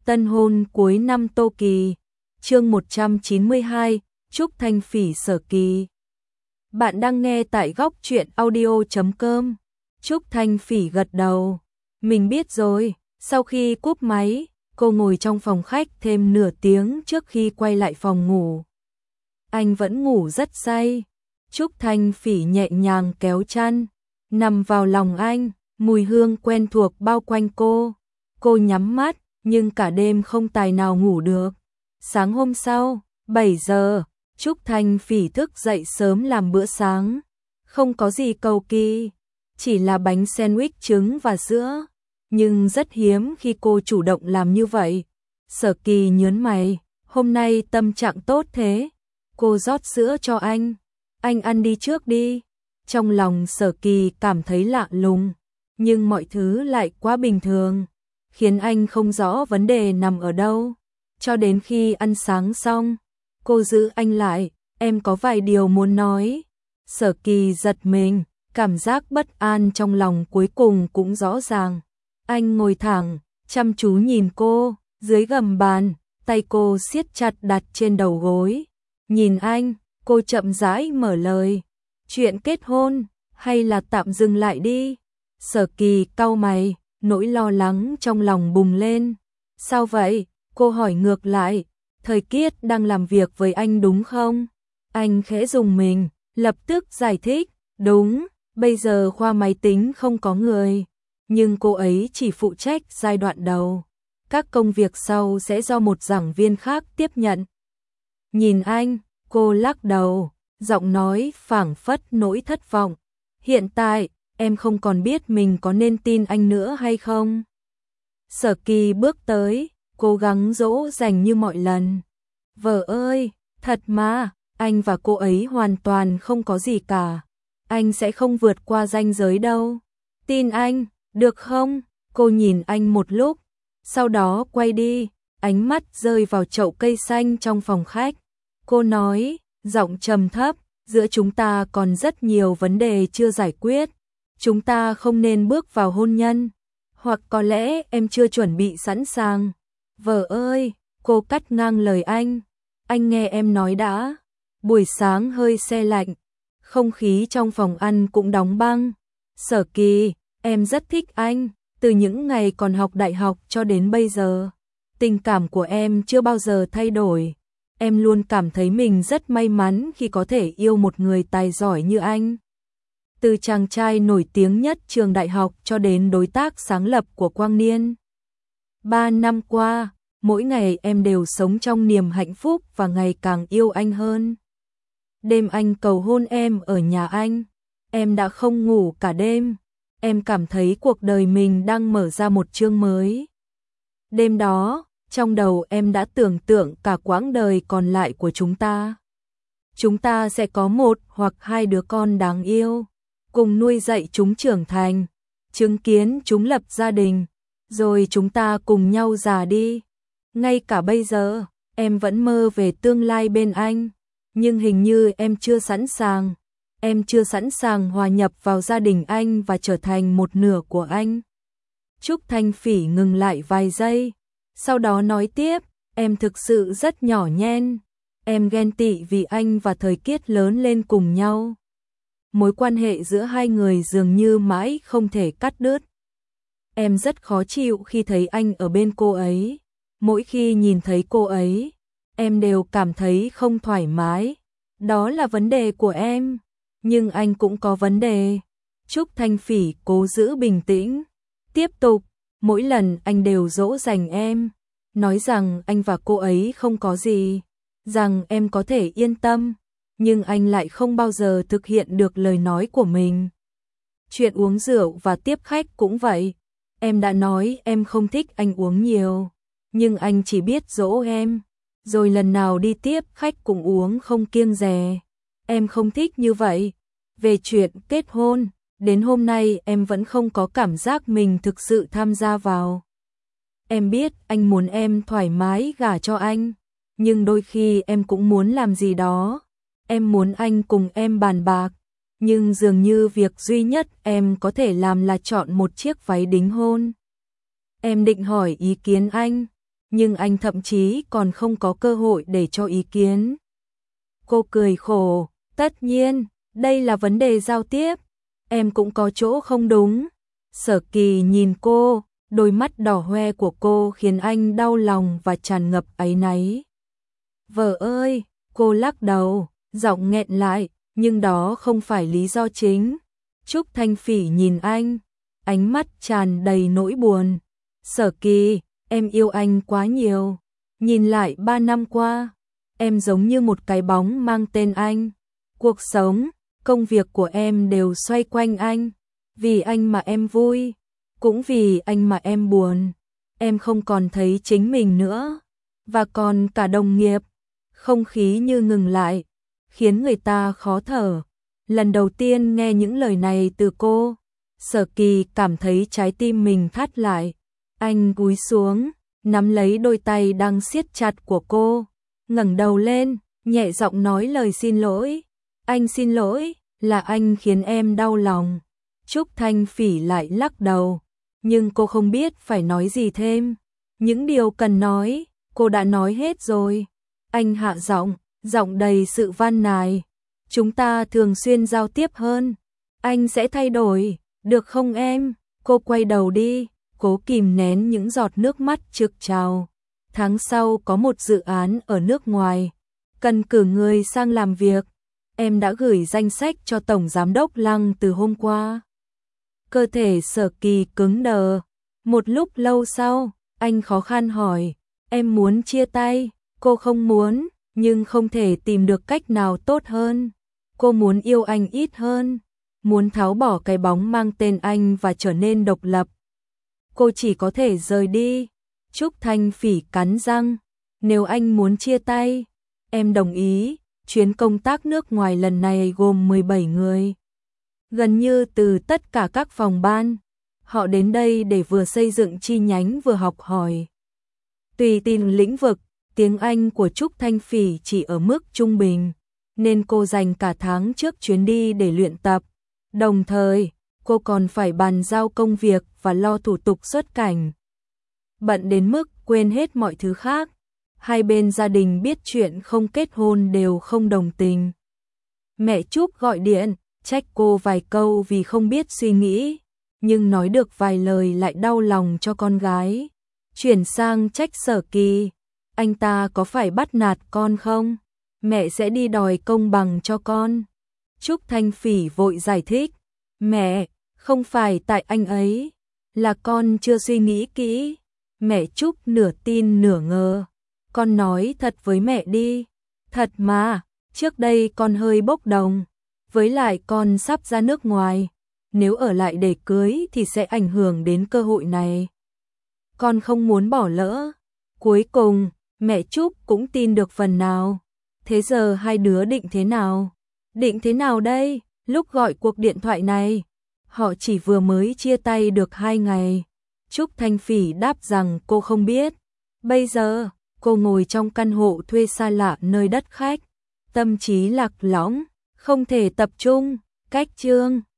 Tân hôn cuối năm Tô Kỳ. Chương 192, Trúc Thanh Phỉ Sở Kỳ. Bạn đang nghe tại góc truyện audio.com. Trúc Thanh Phỉ gật đầu. Mình biết rồi. Sau khi cúp máy, cô ngồi trong phòng khách thêm nửa tiếng trước khi quay lại phòng ngủ. Anh vẫn ngủ rất say. Trúc Thanh Phỉ nhẹ nhàng kéo chăn, nằm vào lòng anh, mùi hương quen thuộc bao quanh cô. Cô nhắm mắt, nhưng cả đêm không tài nào ngủ được. Sáng hôm sau, 7 giờ, Trúc Thanh Phỉ thức dậy sớm làm bữa sáng. Không có gì cầu kỳ, chỉ là bánh sandwich trứng và sữa. Nhưng rất hiếm khi cô chủ động làm như vậy. Sở Kỳ nhớn mày, hôm nay tâm trạng tốt thế. Cô rót sữa cho anh ăn đi trước đi. Trong lòng Sở Kỳ cảm thấy lạ lùng, nhưng mọi thứ lại quá bình thường, khiến anh không rõ vấn đề nằm ở đâu. Cho đến khi ăn sáng xong, cô giữ anh lại, em có vài điều muốn nói. Sở Kỳ giật mình, cảm giác bất an trong lòng cuối cùng cũng rõ ràng. Anh ngồi thẳng, chăm chú nhìn cô, dưới gầm bàn, tay cô siết chặt đặt trên đầu gối. Nhìn anh, cô chậm rãi mở lời. Chuyện kết hôn, hay là tạm dừng lại đi? Sở Kỳ cau mày, nỗi lo lắng trong lòng bùng lên. Sao vậy? Cô hỏi ngược lại. Thời Kiết đang làm việc với anh đúng không? Anh khẽ rùng mình, lập tức giải thích. Đúng, bây giờ khoa máy tính không có người, nhưng cô ấy chỉ phụ trách giai đoạn đầu. Các công việc sau sẽ do một giảng viên khác tiếp nhận. Nhìn anh, cô lắc đầu, giọng nói phảng phất nỗi thất vọng. Hiện tại, em không còn biết mình có nên tin anh nữa hay không? Sở Kỳ bước tới, cố gắng dỗ dành như mọi lần. Vợ ơi, thật mà, anh và cô ấy hoàn toàn không có gì cả. Anh sẽ không vượt qua ranh giới đâu. Tin anh, được không? Cô nhìn anh một lúc, sau đó quay đi, ánh mắt rơi vào chậu cây xanh trong phòng khách. Cô nói, giọng trầm thấp, giữa chúng ta còn rất nhiều vấn đề chưa giải quyết. Chúng ta không nên bước vào hôn nhân. Hoặc có lẽ em chưa chuẩn bị sẵn sàng. Vợ ơi, cô cắt ngang lời anh. Anh nghe em nói đã. Buổi sáng hơi se lạnh, không khí trong phòng ăn cũng đóng băng. Sở Kỳ, em rất thích anh, từ những ngày còn học đại học cho đến bây giờ. Tình cảm của em chưa bao giờ thay đổi. Em luôn cảm thấy mình rất may mắn khi có thể yêu một người tài giỏi như anh. Từ chàng trai nổi tiếng nhất trường đại học cho đến đối tác sáng lập của Quang Niên. 3 năm qua, mỗi ngày em đều sống trong niềm hạnh phúc và ngày càng yêu anh hơn. Đêm anh cầu hôn em ở nhà anh, em đã không ngủ cả đêm. Em cảm thấy cuộc đời mình đang mở ra một chương mới. Đêm đó, trong đầu em đã tưởng tượng cả quãng đời còn lại của chúng ta. Chúng ta sẽ có một hoặc hai đứa con đáng yêu, cùng nuôi dạy chúng trưởng thành, chứng kiến chúng lập gia đình, rồi chúng ta cùng nhau già đi. Ngay cả bây giờ, em vẫn mơ về tương lai bên anh, nhưng hình như em chưa sẵn sàng. Em chưa sẵn sàng hòa nhập vào gia đình anh và trở thành một nửa của anh. Trúc Thanh Phỉ ngừng lại vài giây, sau đó nói tiếp, em thực sự rất nhỏ nhen. Em ghen tị vì anh và Thời Kiết lớn lên cùng nhau. Mối quan hệ giữa hai người dường như mãi không thể cắt đứt. Em rất khó chịu khi thấy anh ở bên cô ấy. Mỗi khi nhìn thấy cô ấy, em đều cảm thấy không thoải mái. Đó là vấn đề của em. Nhưng anh cũng có vấn đề. Trúc Thanh Phỉ cố giữ bình tĩnh. Tiếp tục, mỗi lần anh đều dỗ dành em, nói rằng anh và cô ấy không có gì, rằng em có thể yên tâm, nhưng anh lại không bao giờ thực hiện được lời nói của mình. Chuyện uống rượu và tiếp khách cũng vậy. Em đã nói em không thích anh uống nhiều, nhưng anh chỉ biết dỗ em, rồi lần nào đi tiếp khách cũng uống không kiêng dè. Em không thích như vậy. Về chuyện kết hôn, đến hôm nay em vẫn không có cảm giác mình thực sự tham gia vào. Em biết anh muốn em thoải mái gả cho anh, nhưng đôi khi em cũng muốn làm gì đó. Em muốn anh cùng em bàn bạc, nhưng dường như việc duy nhất em có thể làm là chọn một chiếc váy đính hôn. Em định hỏi ý kiến anh, nhưng anh thậm chí còn không có cơ hội để cho ý kiến. Cô cười khổ, tất nhiên, đây là vấn đề giao tiếp, em cũng có chỗ không đúng. Sở Kỳ nhìn cô, đôi mắt đỏ hoe của cô khiến anh đau lòng và tràn ngập áy náy. Vợ ơi, cô lắc đầu, giọng nghẹn lại, nhưng đó không phải lý do chính. Trúc Thanh Phỉ nhìn anh, ánh mắt tràn đầy nỗi buồn. Sở Kỳ, em yêu anh quá nhiều. Nhìn lại 3 năm qua, em giống như một cái bóng mang tên anh. Cuộc sống, công việc của em đều xoay quanh anh. Vì anh mà em vui, cũng vì anh mà em buồn. Em không còn thấy chính mình nữa. Và còn cả đồng nghiệp. Không khí như ngừng lại, khiến người ta khó thở. Lần đầu tiên nghe những lời này từ cô, Sở Kỳ cảm thấy trái tim mình thắt lại. Anh cúi xuống, nắm lấy đôi tay đang siết chặt của cô, ngẩng đầu lên, nhẹ giọng nói lời xin lỗi. Anh xin lỗi, là anh khiến em đau lòng. Trúc Thanh Phỉ lại lắc đầu, nhưng cô không biết phải nói gì thêm. Những điều cần nói, cô đã nói hết rồi. Anh hạ giọng, giọng đầy sự van nài. Chúng ta thường xuyên giao tiếp hơn. Anh sẽ thay đổi, được không em? Cô quay đầu đi, cố kìm nén những giọt nước mắt trực trào. Tháng sau có một dự án ở nước ngoài, cần cử người sang làm việc. Em đã gửi danh sách cho Tổng Giám đốc Lăng từ hôm qua. Cơ thể Sở Kỳ cứng đờ. Một lúc lâu sau, anh khó khăn hỏi, em muốn chia tay? Cô không muốn, nhưng không thể tìm được cách nào tốt hơn. Cô muốn yêu anh ít hơn, muốn tháo bỏ cái bóng mang tên anh và trở nên độc lập. Cô chỉ có thể rời đi. Trúc Thanh Phỉ cắn răng, nếu anh muốn chia tay, em đồng ý. Chuyến công tác nước ngoài lần này gồm 17 người. Gần như từ tất cả các phòng ban. Họ đến đây để vừa xây dựng chi nhánh vừa học hỏi. Tùy từng lĩnh vực, tiếng Anh của Trúc Thanh Phỉ chỉ ở mức trung bình, nên cô dành cả tháng trước chuyến đi để luyện tập. Đồng thời, cô còn phải bàn giao công việc và lo thủ tục xuất cảnh. Bận đến mức quên hết mọi thứ khác. Hai bên gia đình biết chuyện không kết hôn đều không đồng tình. Mẹ Trúc gọi điện, trách cô vài câu vì không biết suy nghĩ, nhưng nói được vài lời lại đau lòng cho con gái. Chuyển sang trách Sở Kỳ, anh ta có phải bắt nạt con không? Mẹ sẽ đi đòi công bằng cho con. Trúc Thanh Phỉ vội giải thích, mẹ, không phải tại anh ấy, là con chưa suy nghĩ kỹ. Mẹ Trúc nửa tin nửa ngờ. Con nói thật với mẹ đi. Thật mà, trước đây con hơi bốc đồng. Với lại con sắp ra nước ngoài. Nếu ở lại để cưới thì sẽ ảnh hưởng đến cơ hội này. Con không muốn bỏ lỡ. Cuối cùng, mẹ Trúc cũng tin được phần nào. Thế giờ hai đứa định thế nào? Định thế nào đây? Lúc gọi cuộc điện thoại này, họ chỉ vừa mới chia tay được 2 ngày. Trúc Thanh Phỉ đáp rằng cô không biết. Bây giờ, cô ngồi trong căn hộ thuê xa lạ nơi đất khách. Tâm trí lạc lõng, không thể tập trung. Cách chương